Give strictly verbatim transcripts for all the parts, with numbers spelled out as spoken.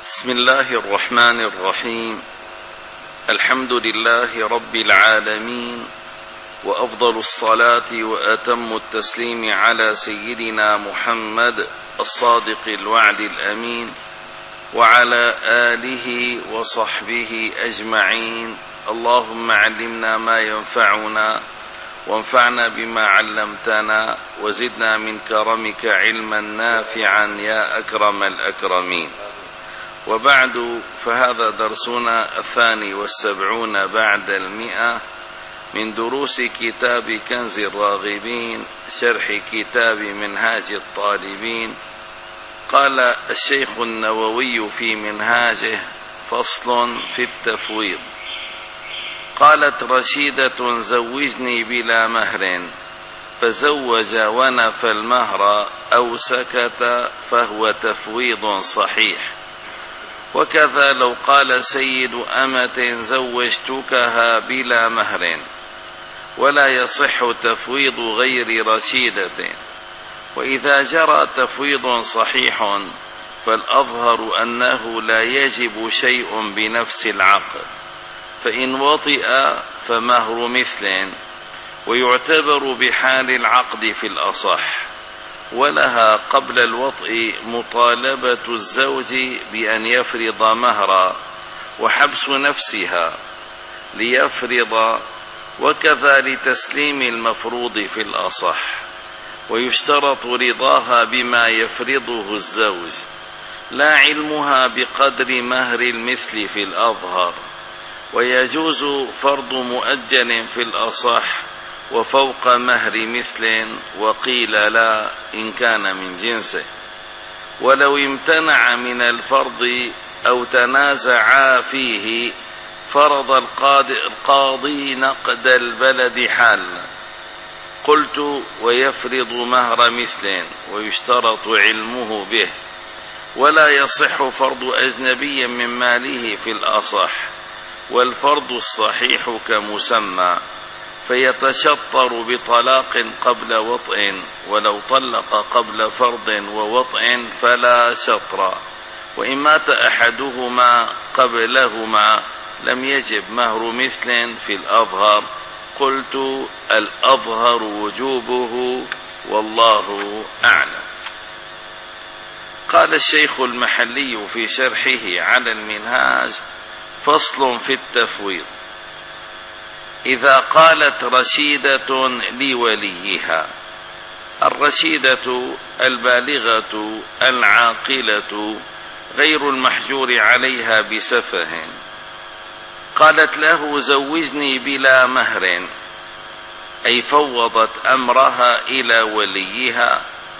بسم الله الرحمن الرحيم. الحمد لله رب العالمين، وأفضل الصلاة وأتم التسليم على سيدنا محمد الصادق الوعد الأمين، وعلى آله وصحبه أجمعين. اللهم علمنا ما ينفعنا، وانفعنا بما علمتنا، وزدنا من كرمك علما نافعا يا أكرم الأكرمين. وبعد، فهذا درسنا الثاني والسبعون بعد المئة من دروس كتاب كنز الراغبين، شرح كتاب منهاج الطالبين. قال الشيخ النووي في منهاجه: فصل في التفويض. قالت رشيدة: زوجني بلا مهر، فزوج ونفى المهر أو سكت فهو تفويض صحيح. وكذا لو قال سيد أمة: زوجتكها بلا مهر، ولا يصح تفويض غير رشيدة. وإذا جرى تفويض صحيح فالأظهر أنه لا يجب شيء بنفس العقد، فإن وطئ فمهر مثل، ويعتبر بحال العقد في الأصح. ولها قبل الوطء مطالبة الزوج بأن يفرض مهرا، وحبس نفسها ليفرض، وكذا لتسليم المفروض في الأصح. ويشترط رضاها بما يفرضه الزوج، لا علمها بقدر مهر المثل في الأظهر. ويجوز فرض مؤجل في الأصح وفوق مهر مثل، وقيل لا إن كان من جنسه. ولو امتنع من الفرض أو تنازعا فيه فرض القاضي نقد البلد حال. قلت: ويفرض مهر مثل، ويشترط علمه به. ولا يصح فرض أجنبي من ماله في الأصح، والفرض الصحيح كمسمى، فيتشطر بطلاق قبل وطء، ولو طلق قبل فرض ووطء فلا شطر. وإن مات أحدهما قبلهما لم يجب مهر مثل في الأظهر. قلت: الأظهر وجوبه، والله أعلم. قال الشيخ المحلي في شرحه على المنهاج: فصل في التفويض. إذا قالت رشيدة لوليها، الرشيدة البالغة العاقلة غير المحجور عليها بسفه، قالت له: زوجني بلا مهر، أي فوضت أمرها إلى وليها،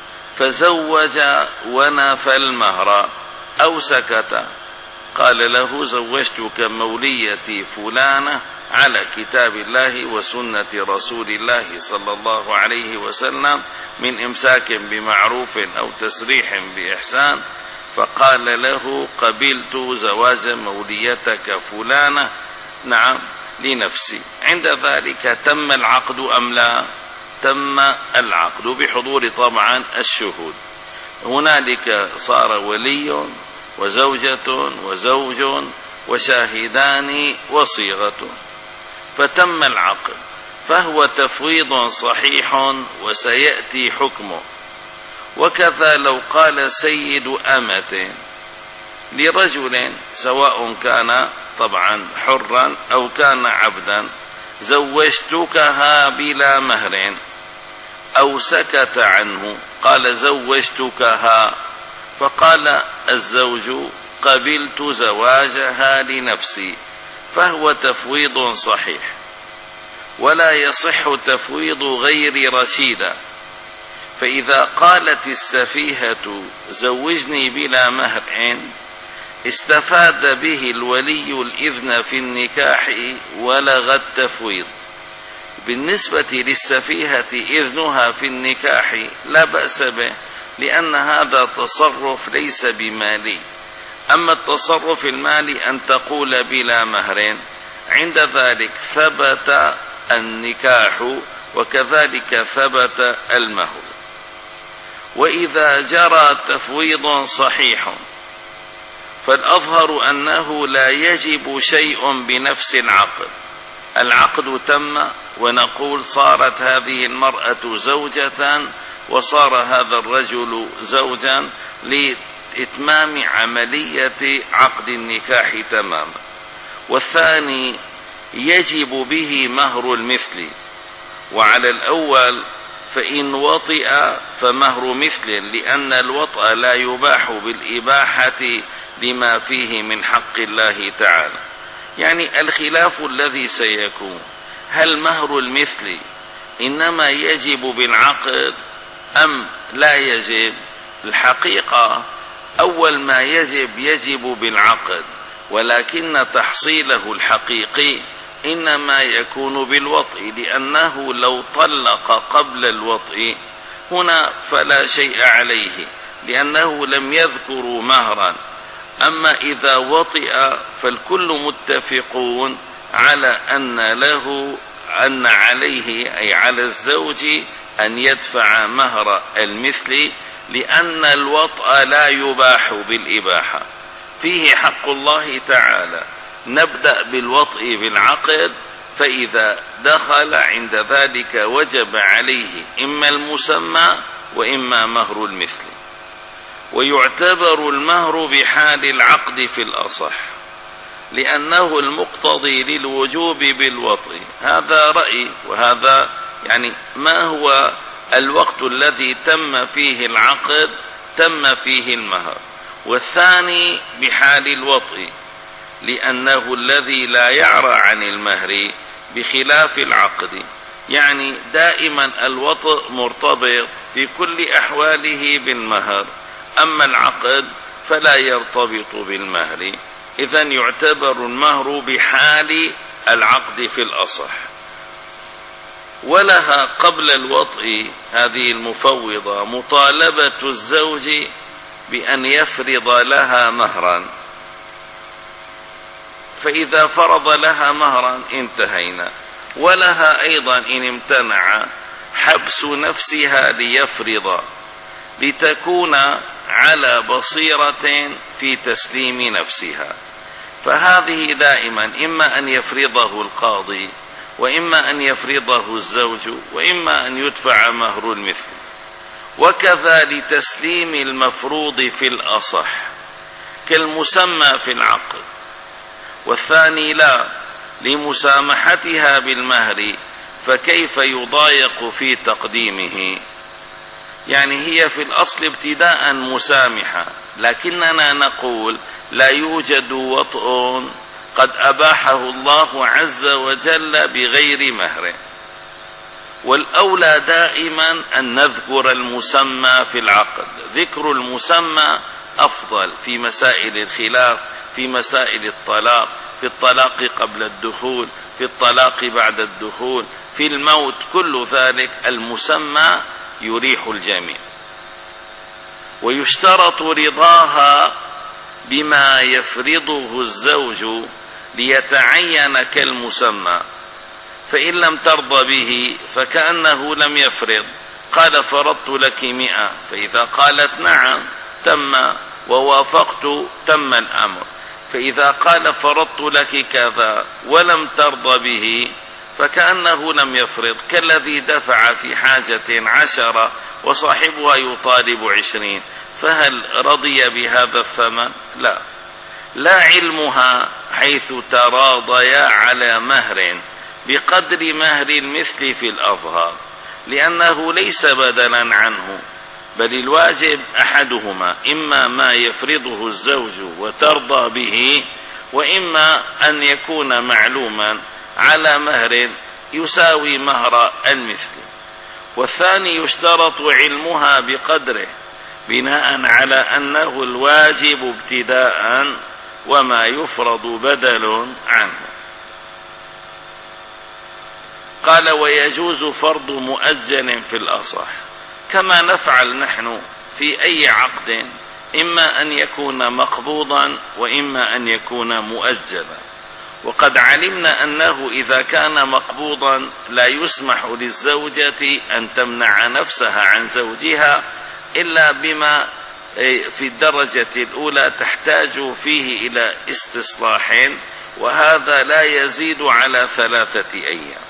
فزوج ونفى المهر أو سكت. قال له: زوجتك موليتي فلانة على كتاب الله وسنة رسول الله صلى الله عليه وسلم، من إمساك بمعروف أو تسريح بإحسان. فقال له: قبلت زواج موليتك فلانة، نعم، لنفسي. عند ذلك تم العقد أم لا؟ تم العقد بحضور طبعا الشهود. هنالك صار ولي وزوجة وزوج وشاهدان وصيغة، فتم العقد، فهو تفويض صحيح وسيأتي حكمه. وكذا لو قال سيد أمة لرجل، سواء كان طبعا حرا أو كان عبدا: زوجتكها بلا مهر، أو سكت عنه، قال: زوجتكها، فقال الزوج: قبلت زواجها لنفسي، فهو تفويض صحيح. ولا يصح تفويض غير رشيدة. فإذا قالت السفيهة: زوجني بلا مهر، استفاد به الولي الإذن في النكاح ولغى التفويض. بالنسبة للسفيهة إذنها في النكاح لا بأس به، لأن هذا تصرف ليس بمالي. أما التصرف المالي أن تقول بلا مهر، عند ذلك ثبت النكاح، وكذلك ثبت المهر. وإذا جرى تفويض صحيح فالأظهر أنه لا يجب شيء بنفس العقد. العقد تم ونقول صارت هذه المرأة زوجة وصار هذا الرجل زوجا لإتمام عملية عقد النكاح تماما. والثاني يجب به مهر المثل، وعلى الأول فإن وطئ فمهر مثل، لأن الوطأ لا يباح بالإباحة لما فيه من حق الله تعالى. يعني الخلاف الذي سيكون هل مهر المثل إنما يجب بالعقد أم لا يجب؟ الحقيقة أول ما يجب يجب بالعقد، ولكن تحصيله الحقيقي إنما يكون بالوطء، لأنه لو طلق قبل الوطء هنا فلا شيء عليه لأنه لم يذكروا مهرا. أما إذا وطئ فالكل متفقون على أن له أن عليه أي على الزوج أن يدفع مهر المثل، لأن الوطأ لا يباح بالإباحة، فيه حق الله تعالى. نبدأ بالوطء بالعقد، فإذا دخل عند ذلك وجب عليه إما المسمى وإما مهر المثل. ويعتبر المهر بحال العقد في الأصح، لأنه المقتضي للوجوب بالوطء. هذا رأي، وهذا يعني ما هو الوقت الذي تم فيه العقد تم فيه المهر. والثاني بحال الوطء، لأنه الذي لا يعرى عن المهر بخلاف العقد، يعني دائما الوطء مرتبط في كل أحواله بالمهر، أما العقد فلا يرتبط بالمهر. إذن يعتبر المهر بحال العقد في الأصح. ولها قبل الوطء هذه المفوضة مطالبة الزوج بأن يفرض لها مهرا، فإذا فرض لها مهرا انتهينا. ولها أيضا إن امتنع حبس نفسها ليفرض، لتكون على بصيرة في تسليم نفسها. فهذه دائما إما أن يفرضه القاضي، وإما أن يفرضه الزوج، وإما أن يدفع مهر المثل. وكذا لتسليم المفروض في الأصح كالمسمى في العقد. والثاني لا، لمسامحتها بالمهر، فكيف يضايق في تقديمه؟ يعني هي في الأصل ابتداء مسامحة، لكننا نقول لا يوجد وطء قد أباحه الله عز وجل بغير مهر. والأولى دائما أن نذكر المسمى في العقد. ذكر المسمى أفضل في مسائل الخلاف، في مسائل الطلاق، في الطلاق قبل الدخول، في الطلاق بعد الدخول، في الموت، كل ذلك المسمى يريح الجميع. ويشترط رضاها بما يفرضه الزوج ليتعين كالمسمى، فإن لم ترضى به فكأنه لم يفرض. قال فرضت لك مئة، فإذا قالت نعم تم ووافقت تم الأمر. فإذا قال فرضت لك كذا ولم ترضى به فكأنه لم يفرض، كالذي دفع في حاجة عشرة وصاحبها يطالب عشرين، فهل رضي بهذا الثمن؟ لا. لا علمها حيث تراضيا على مهر بقدر مهر المثل في الأظهار، لأنه ليس بدلا عنه، بل الواجب أحدهما، إما ما يفرضه الزوج وترضى به، وإما أن يكون معلوما على مهر يساوي مهر المثل. والثاني يشترط علمها بقدره بناء على أنه الواجب ابتداء وما يفرض بدل عنه. قال ويجوز فرض مؤجل في الأصح، كما نفعل نحن في أي عقد، إما أن يكون مقبوضا وإما أن يكون مؤجلا. وقد علمنا أنه إذا كان مقبوضا لا يسمح للزوجة أن تمنع نفسها عن زوجها إلا بما في الدرجة الأولى تحتاج فيه إلى استصلاح، وهذا لا يزيد على ثلاثة أيام.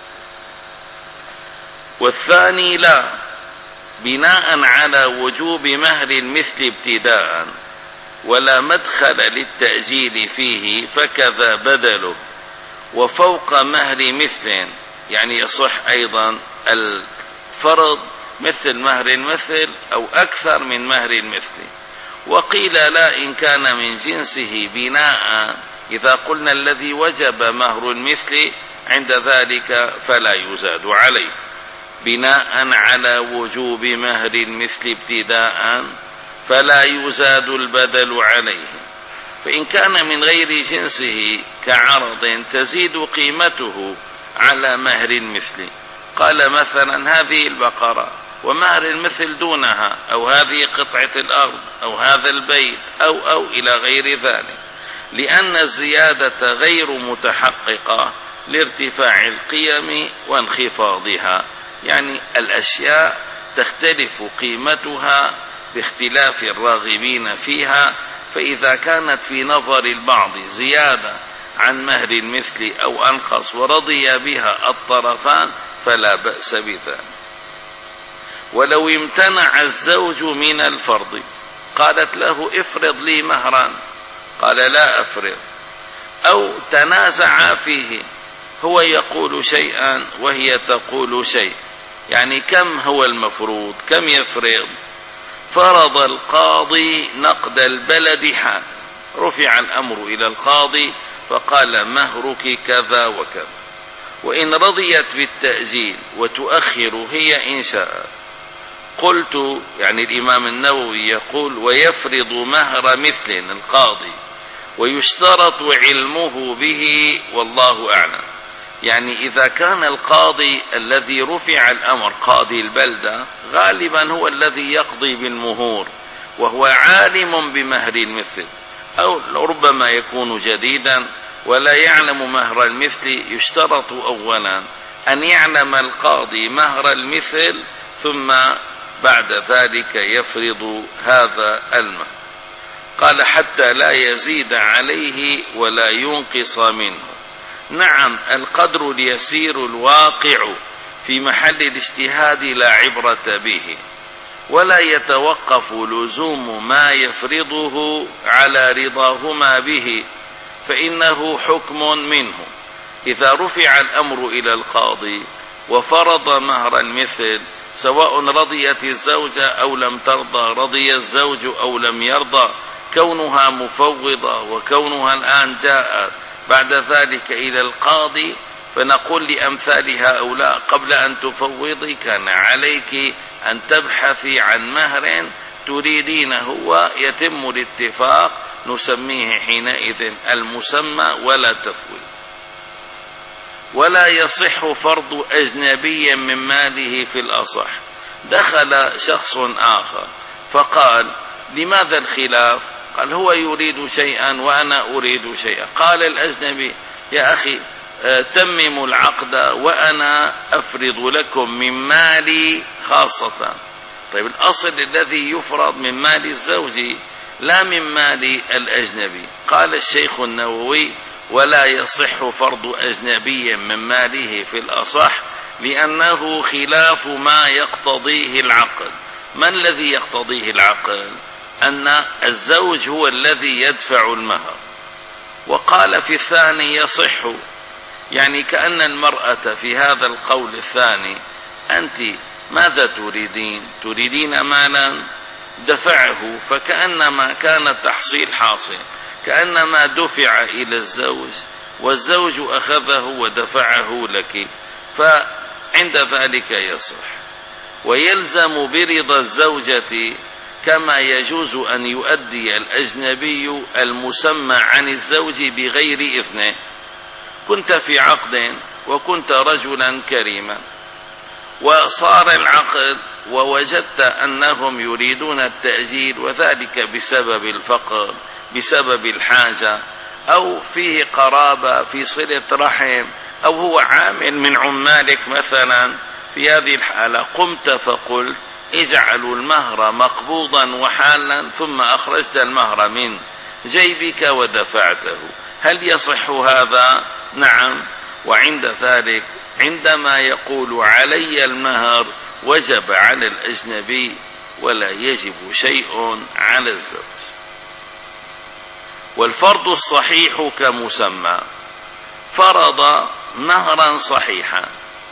والثاني لا، بناء على وجوب مهر المثل ابتداء ولا مدخل للتأجيل فيه فكذا بدله، وفوق مهر مثل، يعني يصح أيضا الفرض مثل مهر المثل أو أكثر من مهر المثل. وقيل لا إن كان من جنسه بناء، إذا قلنا الذي وجب مهر المثل عند ذلك فلا يزاد عليه، بناء على وجوب مهر المثل ابتداء فلا يزاد البدل عليه. فإن كان من غير جنسه كعرض تزيد قيمته على مهر المثل، قال مثلا هذه البقرة ومهر المثل دونها، أو هذه قطعة الأرض، أو هذا البيت، أو أو إلى غير ذلك، لأن الزيادة غير متحققة لارتفاع القيم وانخفاضها، يعني الأشياء تختلف قيمتها باختلاف الراغبين فيها، فإذا كانت في نظر البعض زيادة عن مهر المثل أو أنقص ورضي بها الطرفان فلا بأس بذلك. ولو امتنع الزوج من الفرض، قالت له افرض لي مهرا، قال لا أفرض، أو تنازع فيه، هو يقول شيئا وهي تقول شيء، يعني كم هو المفروض، كم يفرض، فرض القاضي نقد البلد حال، رفع الأمر إلى القاضي فقال مهرك كذا وكذا، وإن رضيت بالتأجيل وتؤخر هي إن شاءت. قلت، يعني الإمام النووي يقول ويفرض مهر مثل القاضي ويشترط علمه به والله أعلم، يعني إذا كان القاضي الذي رفع الأمر قاضي البلدة غالبا هو الذي يقضي بالمهور وهو عالم بمهر المثل، أو ربما يكون جديدا ولا يعلم مهر المثل، يشترط أولا أن يعلم القاضي مهر المثل ثم بعد ذلك يفرض هذا المهر. قال حتى لا يزيد عليه ولا ينقص منه. نعم، القدر اليسير الواقع في محل الاجتهاد لا عبرة به، ولا يتوقف لزوم ما يفرضه على رضاهما به، فإنه حكم منه. إذا رفع الأمر إلى القاضي وفرض مهر المثل، سواء رضيت الزوجة أو لم ترضى، رضي الزوج أو لم يرضى، كونها مفوضة وكونها الآن جاءت بعد ذلك إلى القاضي، فنقول لأمثال هؤلاء قبل أن تفوضي كان عليك أن تبحثي عن مهر تريدينه ويتم الاتفاق، نسميه حينئذ المسمى ولا تفويض. ولا يصح فرض أجنبي من ماله في الأصح. دخل شخص آخر فقال لماذا الخلاف؟ قال هو يريد شيئا وأنا أريد شيئا. قال الأجنبي يا أخي تمموا العقد وأنا أفرض لكم من مالي خاصة. طيب الأصل الذي يفرض من مال الزوج لا من مال الأجنبي. قال الشيخ النووي ولا يصح فرض أجنبي من ماله في الأصح لأنه خلاف ما يقتضيه العقل. ما الذي يقتضيه العقل؟ أن الزوج هو الذي يدفع المهر. وقال في الثاني يصح، يعني كأن المرأة في هذا القول الثاني أنت ماذا تريدين؟ تريدين مالا دفعه، فكأنما كان التحصيل حاصل، كأنما دفع إلى الزوج والزوج أخذه ودفعه لك، فعند ذلك يصح. ويلزم برضا الزوجة كما يجوز أن يؤدي الأجنبي المسمى عن الزوج بغير إذنه. كنت في عقد وكنت رجلا كريما وصار العقد ووجدت أنهم يريدون التأجيل، وذلك بسبب الفقر، بسبب الحاجة، أو فيه قرابة في صلة رحم، أو هو عامل من عمالك مثلا. في هذه الحالة قمت فقلت اجعلوا المهر مقبوضا وحالا ثم أخرجت المهر من جيبك ودفعته، هل يصح هذا؟ نعم. وعند ذلك عندما يقول علي المهر وجب على الأجنبي ولا يجب شيء على الزوج. والفرض الصحيح كمسمى، فرض مهرا صحيحا،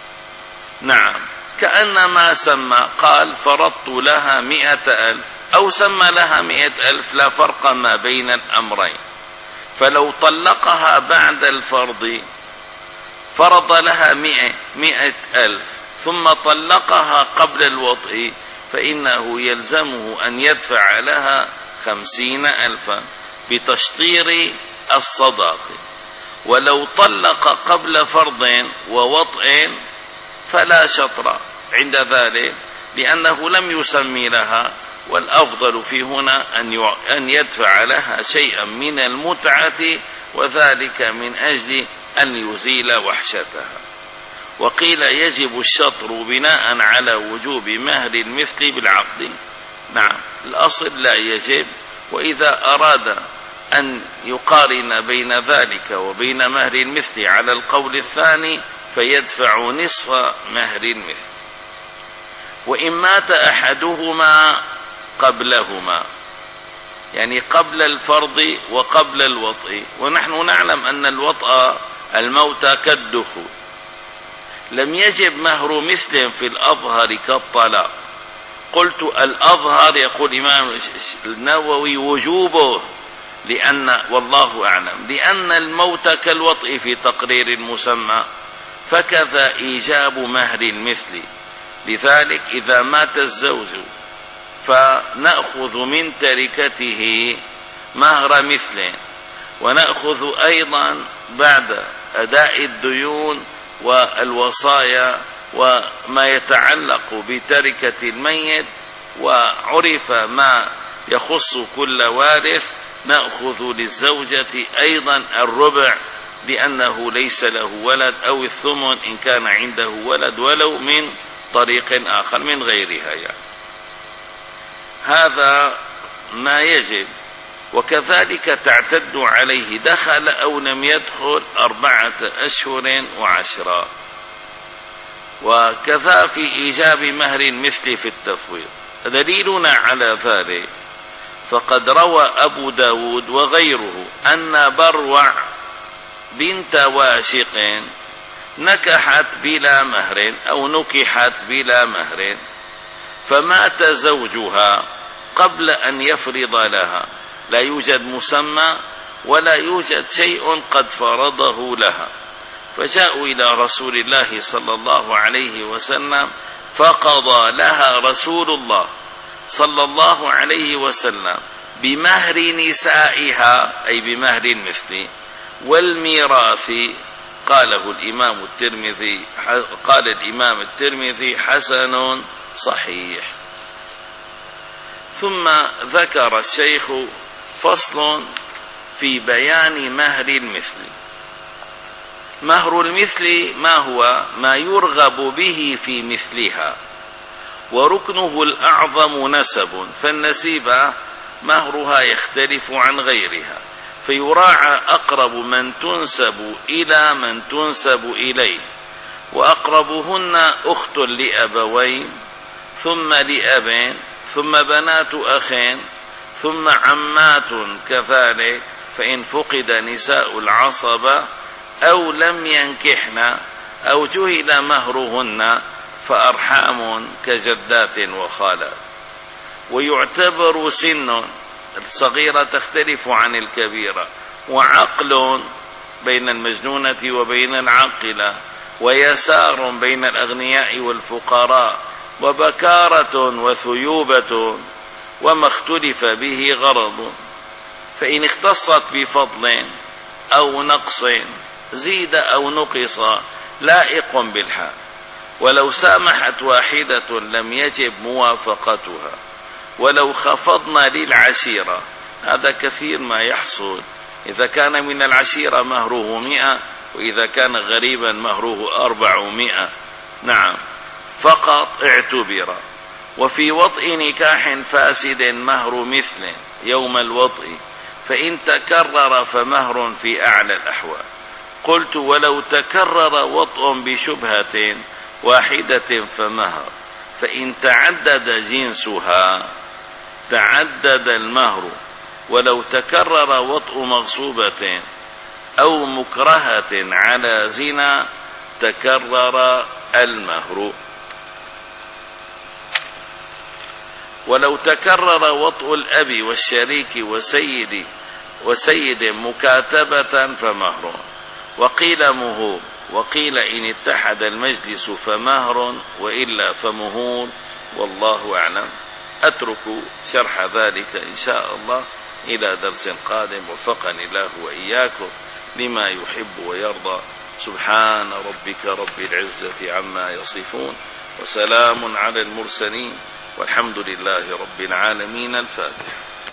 نعم، كأنما سمى، قال فرضت لها مئة ألف أو سمى لها مئة ألف، لا فرق ما بين الأمرين. فلو طلقها بعد الفرض فرض لها مئة, مئة ألف ثم طلقها قبل الوطء فإنه يلزمه أن يدفع لها خمسين ألفا بتشطير الصداق. ولو طلق قبل فرض ووطء فلا شطر عند ذلك لأنه لم يسمي لها، والأفضل في هنا أن يدفع لها شيئا من المتعة، وذلك من أجل أن يزيل وحشتها. وقيل يجب الشطر بناء على وجوب مهر المثل بالعقد، نعم، الأصل لا يجب. وإذا أراد أن يقارن بين ذلك وبين مهر المثل على القول الثاني فيدفع نصف مهر المثل. وإن مات أحدهما قبلهما، يعني قبل الفرض وقبل الوطء، ونحن نعلم أن الوطء الموت كالدخول، لم يجب مهر مثل في الأظهر كالطلاق. قلت الأظهر، يقول الإمام النووي، وجوبه، لأن والله أعلم لأن الموت كالوطء في تقرير المسمى، فكذا إيجاب مهر المثل. لذلك إذا مات الزوج فنأخذ من تركته مهر مثل، ونأخذ أيضا بعد أداء الديون والوصايا وما يتعلق بتركة الميت، وعرف ما يخص كل وارث، نأخذ للزوجة أيضا الربع لأنه ليس له ولد، أو الثمن إن كان عنده ولد ولو من طريق آخر من غيرها يعني. هذا ما يجب. وكذلك تعتد عليه دخل أو لم يدخل أربعة أشهر وعشرة. وكذا في إيجاب مهر المثل في التفويض. دليلنا على ذلك فقد روى أبو داود وغيره أن بروع بنت واشق نكحت بلا مهر أو نكحت بلا مهر، فمات زوجها قبل أن يفرض لها، لا يوجد مسمى ولا يوجد شيء قد فرضه لها، فجاءوا إلى رسول الله صلى الله عليه وسلم فقضى لها رسول الله صلى الله عليه وسلم بمهر نسائها، أي بمهر المثل، والميراث. قاله الإمام الترمذي قال الإمام الترمذي حسن صحيح. ثم ذكر الشيخ فصل في بيان مهر المثل. مهر المثل ما هو؟ ما يرغب به في مثلها، وركنه الأعظم نسب، فالنسيبة مهرها يختلف عن غيرها، فيراعى أقرب من تنسب إلى من تنسب إليه، وأقربهن أخت لأبوين ثم لأب ثم بنات أخين ثم عمات كذلك، فإن فقد نساء العصبة أو لم ينكحن أو جهل مهرهن فأرحام كجدات وخالات. ويعتبر سن، الصغيرة تختلف عن الكبيرة، وعقل بين المجنونة وبين العاقلة، ويسار بين الأغنياء والفقراء، وبكارة وثيوبة، وما اختلف به غرض. فإن اختصت بفضل أو نقص زيد أو نقص لائق بالحال، ولو سامحت واحدة لم يجب موافقتها. ولو خفضنا للعشيرة، هذا كثير ما يحصل، إذا كان من العشيرة مهره مئة، وإذا كان غريبا مهره أربعمائة، نعم، فقط اعتبر. وفي وطء نكاح فاسد مهر مثل يوم الوطء، فإن تكرر فمهر في أعلى الأحوال. قلت: ولو تكرر وطء بشبهة واحدة فمهر، فإن تعدد جنسها تعدد المهر، ولو تكرر وطء مغصوبة أو مكرهة على زنا تكرر المهر. ولو تكرر وطء الأب والشريك وسيد وسيد مكاتبة فمهر، وقيل مهور، وقيل إن اتحد المجلس فمهر، وإلا فمهور، والله أعلم. أترك شرح ذلك إن شاء الله إلى درس قادم، وفقني الله وإياكم لما يحب ويرضى. سبحان ربك رب العزة عما يصفون، وسلام على المرسلين، والحمد لله رب العالمين. الفاتحة.